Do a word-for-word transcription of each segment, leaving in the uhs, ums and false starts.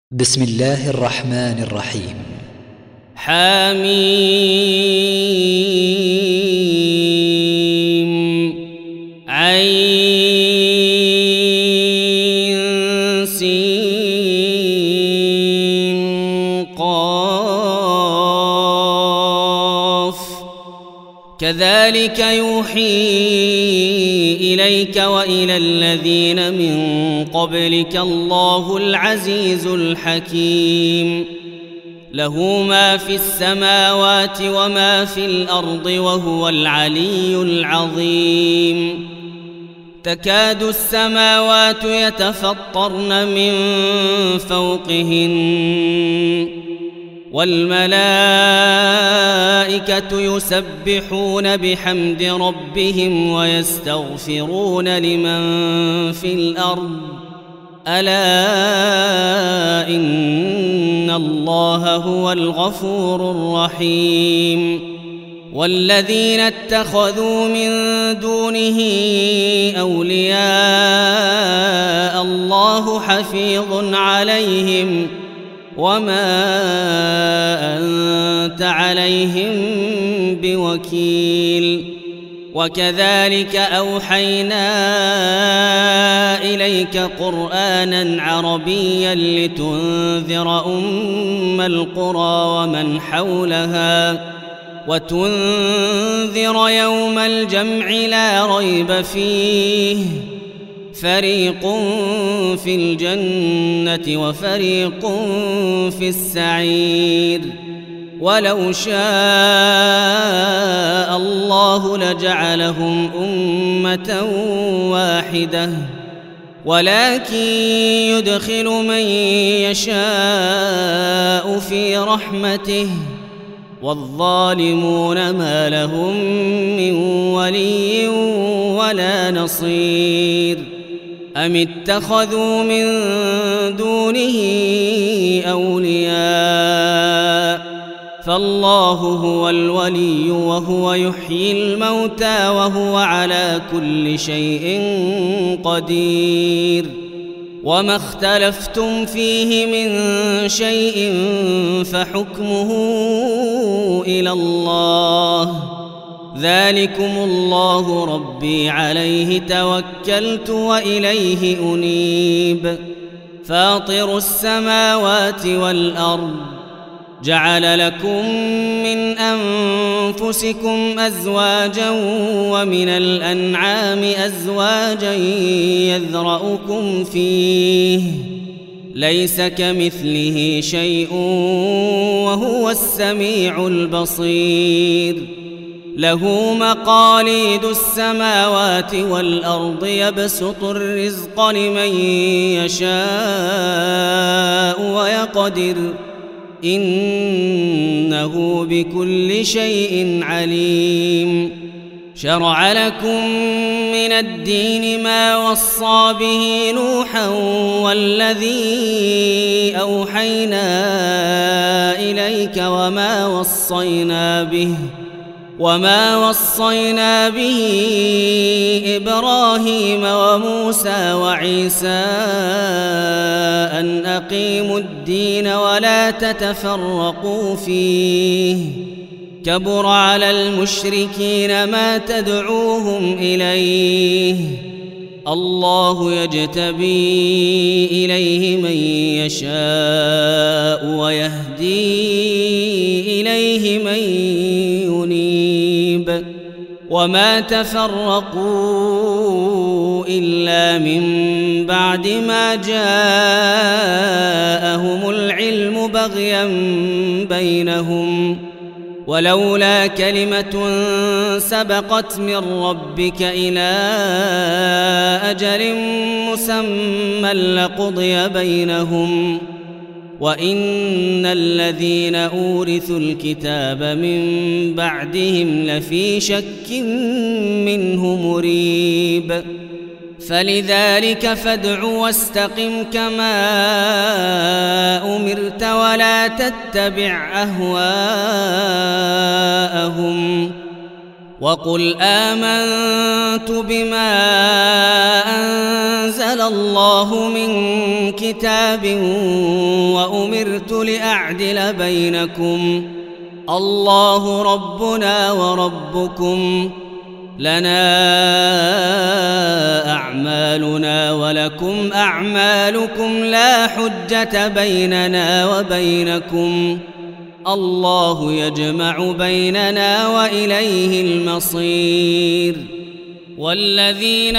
بسم الله الرحمن الرحيم. حميم عين سين قاف كذلك يوحي إليك وإلى الذين من قبلك الله العزيز الحكيم له ما في السماوات وما في الأرض وهو العلي العظيم تكاد السماوات يتفطرن من فوقهن والملائكة يسبحون بحمد ربهم ويستغفرون لمن في الأرض ألا إن الله هو الغفور الرحيم والذين اتخذوا من دونه أولياء الله حفيظ عليهم وما أنت عليهم بوكيل وكذلك أوحينا إليك قرآنا عربيا لتنذر أم القرى ومن حولها وتنذر يوم الجمع لا ريب فيه فريق في الجنة وفريق في السعير ولو شاء الله لجعلهم أمة واحدة ولكن يدخل من يشاء في رحمته والظالمون ما لهم من ولي ولا نصير أم اتخذوا من دونه أولياء فالله هو الولي وهو يحيي الموتى وهو على كل شيء قدير وما اختلفتم فيه من شيء فحكمه إلى الله ذلكم الله ربي عليه توكلت وإليه أنيب فاطر السماوات والأرض جعل لكم من أنفسكم أزواجا ومن الأنعام أزواجا يذرأكم فيه ليس كمثله شيء وهو السميع البصير له مقاليد السماوات والأرض يبسط الرزق لمن يشاء ويقدر إنه بكل شيء عليم شرع لكم من الدين ما وصى به نوحا والذي أوحينا إليك وما وصينا به وما وصينا به إبراهيم وموسى وعيسى أن أقيموا الدين ولا تتفرقوا فيه كبر على المشركين ما تدعوهم إليه الله يجتبي إليه من يشاء ويهدي إليه من ينيب وما تفرقوا إلا من بعد ما جاءهم العلم بغيا بينهم ولولا كلمة سبقت من ربك إلى أجل مسمى لقضي بينهم وإن الذين أورثوا الكتاب من بعدهم لفي شك منه مريب فلذلك فادع واستقم كما أمرت ولا تتبع أهواءهم وقل آمنت بما أنزل الله من كتاب وأمرت لأعدل بينكم الله ربنا وربكم لنا أعمالنا ولكم أعمالكم لا حجة بيننا وبينكم الله يجمع بيننا وإليه المصير. والذين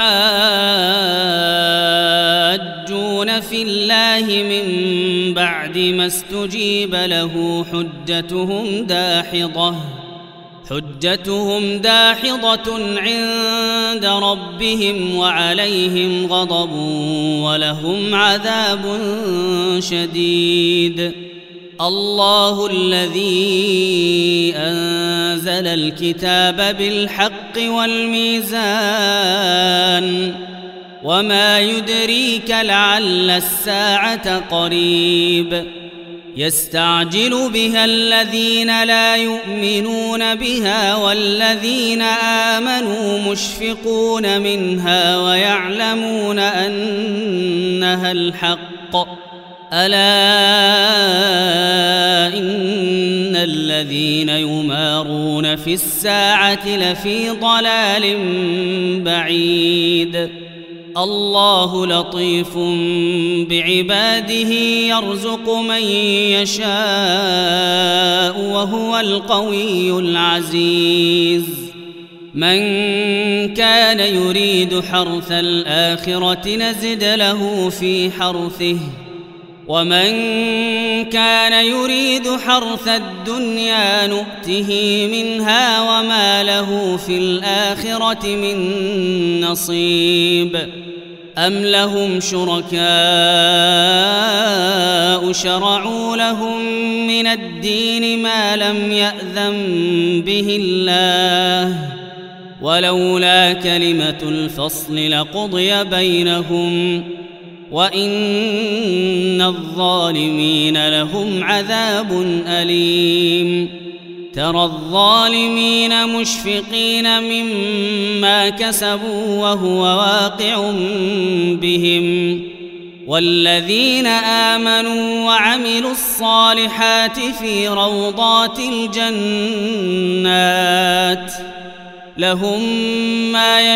يحاجون في الله من بعد ما استجيب له حجتهم داحضة حجتهم داحضة عند ربهم وعليهم غضب ولهم عذاب شديد. الله الذي أنزل الكتاب بالحق والميزان وما يدريك لعل الساعة قريب يستعجل بها الذين لا يؤمنون بها والذين آمنوا مشفقون منها ويعلمون أنها الحق ألا إن الذين يمارون في الساعة لفي ضلال بعيد. الله لطيف بعباده يرزق من يشاء وهو القوي العزيز. من كان يريد حرث الآخرة نزد له في حرثه ومن كان يريد حرث الدنيا نؤته منها وما له في الآخرة من نصيب. أم لهم شركاء شرعوا لهم من الدين ما لم يأذن به الله ولولا كلمة الفصل لقضي بينهم وإن الظالمين لهم عذاب أليم. ترى الظالمين مشفقين مما كسبوا وهو واقع بهم والذين آمنوا وعملوا الصالحات في روضات الجنات لهم ما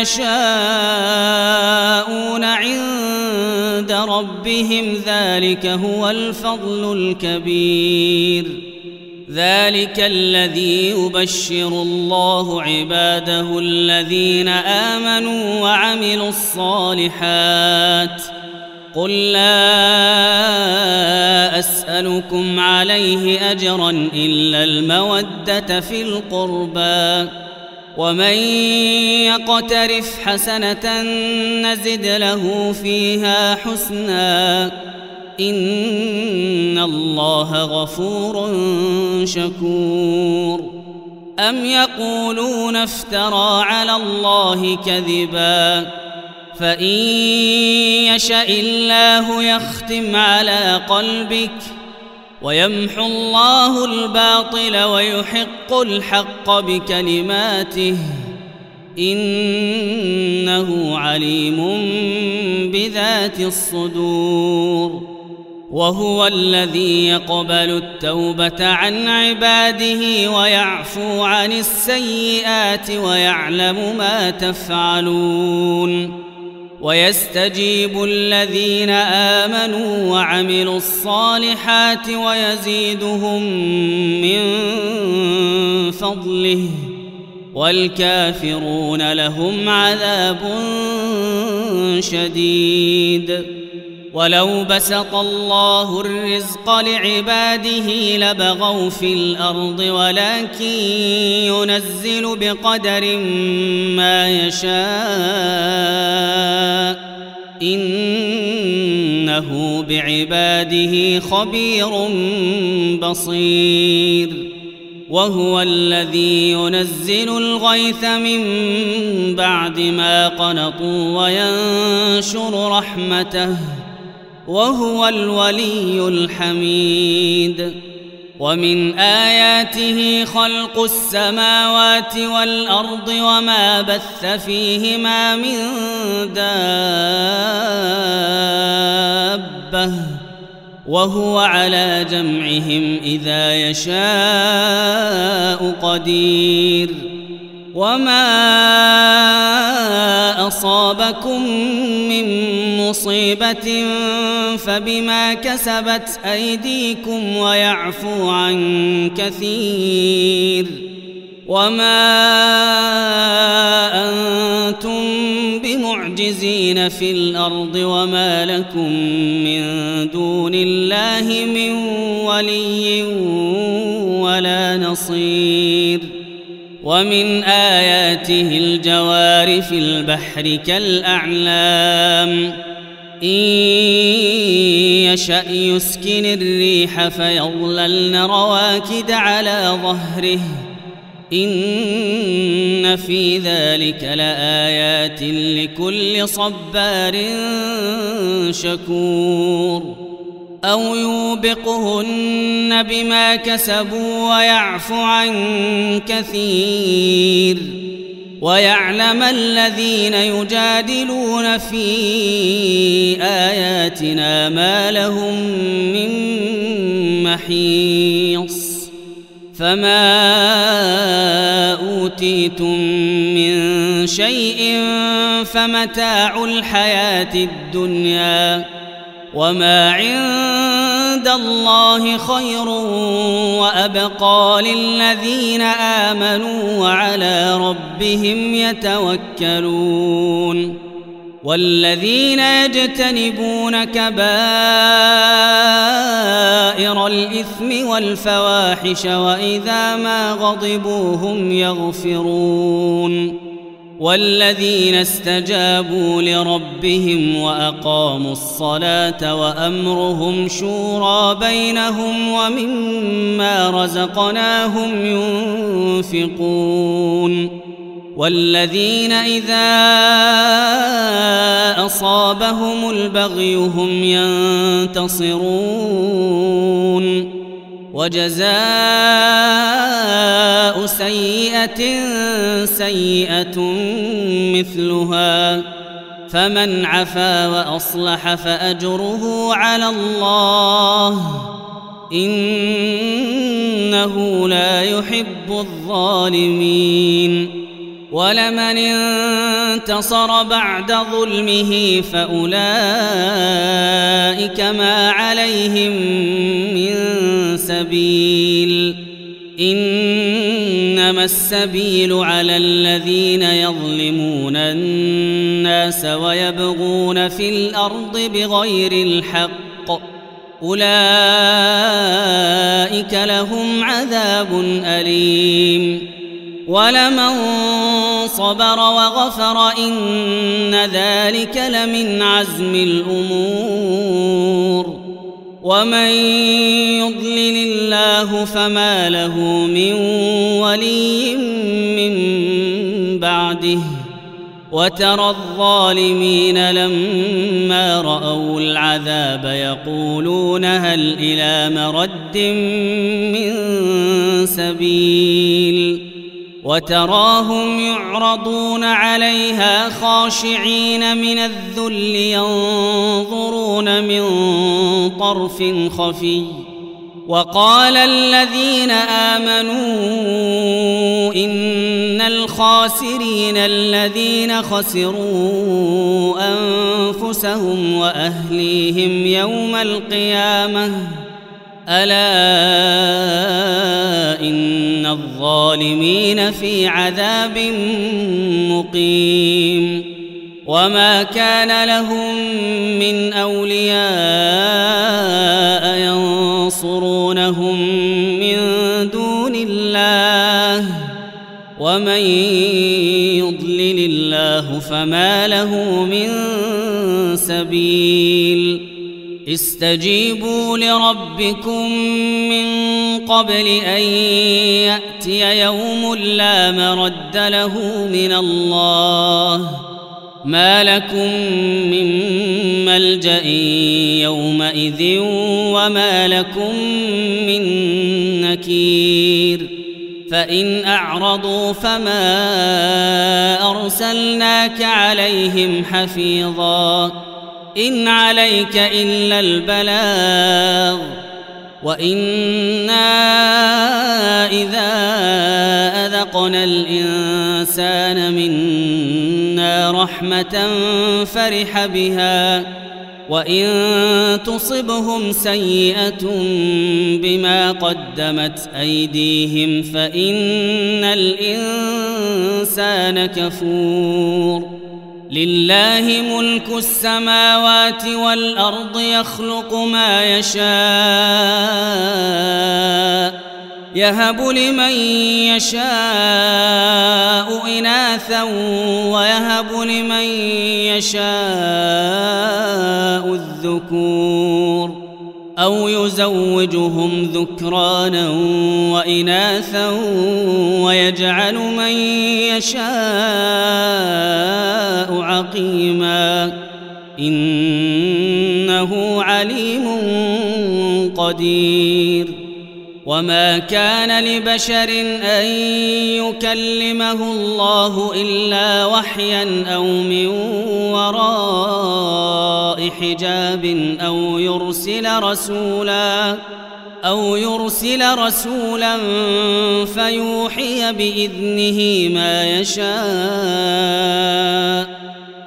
يشاءون عند ربهم ذلك هو الفضل الكبير. ذلك الذي يبشر الله عباده الذين آمنوا وعملوا الصالحات. قل لا أسألكم عليه أجرا إلا المودة في القربى ومن يقترف حسنة نزد له فيها حسنا إن الله غفور شكور. أم يقولون افترى على الله كذبا فإن يشأ الله يختم على قلبك ويمحو الله الباطل ويحق الحق بكلماته إنه عليم بذات الصدور. وهو الذي يقبل التوبة عن عباده ويعفو عن السيئات ويعلم ما تفعلون ويستجيب الذين آمنوا وعملوا الصالحات ويزيدهم من فضله والكافرون لهم عذاب شديد. ولو بسط الله الرزق لعباده لبغوا في الأرض ولكن ينزل بقدر ما يشاء إنه بعباده خبير بصير. وهو الذي ينزل الغيث من بعد ما قنطوا وينشر رحمته وهو الولي الحميد. ومن آياته خلق السماوات والأرض وما بث فيهما من دابة وهو على جمعهم إذا يشاء قدير وما أصابكم من مصيبة فبما كسبت أيديكم ويعفو عن كثير وما أنتم بمعجزين في الأرض وما لكم من دون الله من ولي ولا نصير ومن آياته الجوار في البحر كالأعلام إن يشأ يسكن الريح فيظللن رواكد على ظهره إن في ذلك لآيات لكل صبار شكور أو يوبقهن بما كسبوا ويعفو عن كثير ويعلم الذين يجادلون في آياتنا ما لهم من محيص فما أوتيتم من شيء فمتاع الحياة الدنيا وما عند الله خير وأبقى للذين آمنوا وعلى ربهم يتوكلون والذين يجتنبون كبائر الإثم والفواحش وإذا ما غضبوا هم يغفرون والذين استجابوا لربهم وأقاموا الصلاة وأمرهم شورى بينهم ومما رزقناهم ينفقون والذين إذا أصابهم البغي هم ينتصرون وجزاء سيئة سيئة مثلها فمن عفا وأصلح فأجره على الله إنه لا يحب الظالمين ولمن انتصر بعد ظلمه فأولئك ما عليهم من سبيل إنما السبيل على الذين يظلمون الناس ويبغون في الأرض بغير الحق أولئك لهم عذاب أليم ولمن صبر وغفر إن ذلك لمن عزم الأمور ومن يضلل الله فما له من ولي من بعده وترى الظالمين لما رأوا العذاب يقولون هل إلى مرد من سبيل وتراهم يعرضون عليها خاشعين من الذل ينظرون من طرف خفي وقال الذين آمنوا إن الخاسرين الذين خسروا أنفسهم وأهليهم يوم القيامة ألا إن الظالمين في عذاب مقيم وما كان لهم من أولياء ينصرونهم من دون الله ومن يضلل الله فما له من سبيل استجيبوا لربكم من قبل أن يأتي يوم لا مرد له من الله ما لكم من ملجأ يومئذ وما لكم من نكير فإن أعرضوا فما أرسلناك عليهم حفيظا إن عليك إلا البلاغ وإنا إذا أذقنا الإنسان منا رحمة فرح بها وإن تصبهم سيئة بما قدمت أيديهم فإن الإنسان كفور لله ملك السماوات والأرض يخلق ما يشاء يهب لمن يشاء إناثا ويهب لمن يشاء الذكور أو يزوجهم ذكرانا وإناثا ويجعل من يشاء عقيما إنه عليم قدير وما كان لبشر أن يكلمه الله إلا وحيا أو من وراء حجاب أو يرسل رسولا أو يرسل رسولا فيوحي بإذنه ما يشاء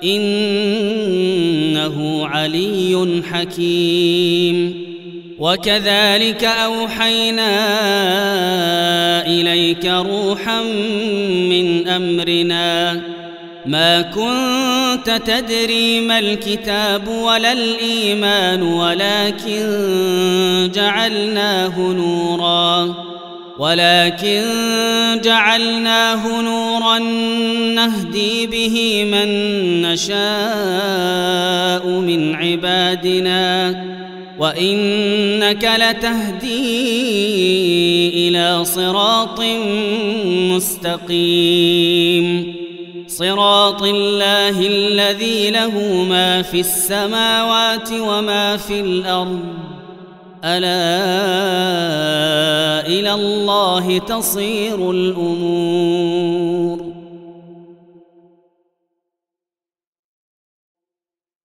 إنه علي حكيم وكذلك أوحينا إليك روحا من أمرنا ما كنت تدري ما الكتاب ولا الإيمان ولكن جعلناه نورا ولكن جعلناه نورا نهدي به من نشاء من عبادنا وإنك لتهدي إلى صراط مستقيم صراط الله الذي له ما في السماوات وما في الأرض ألا إلى الله تصير الأمور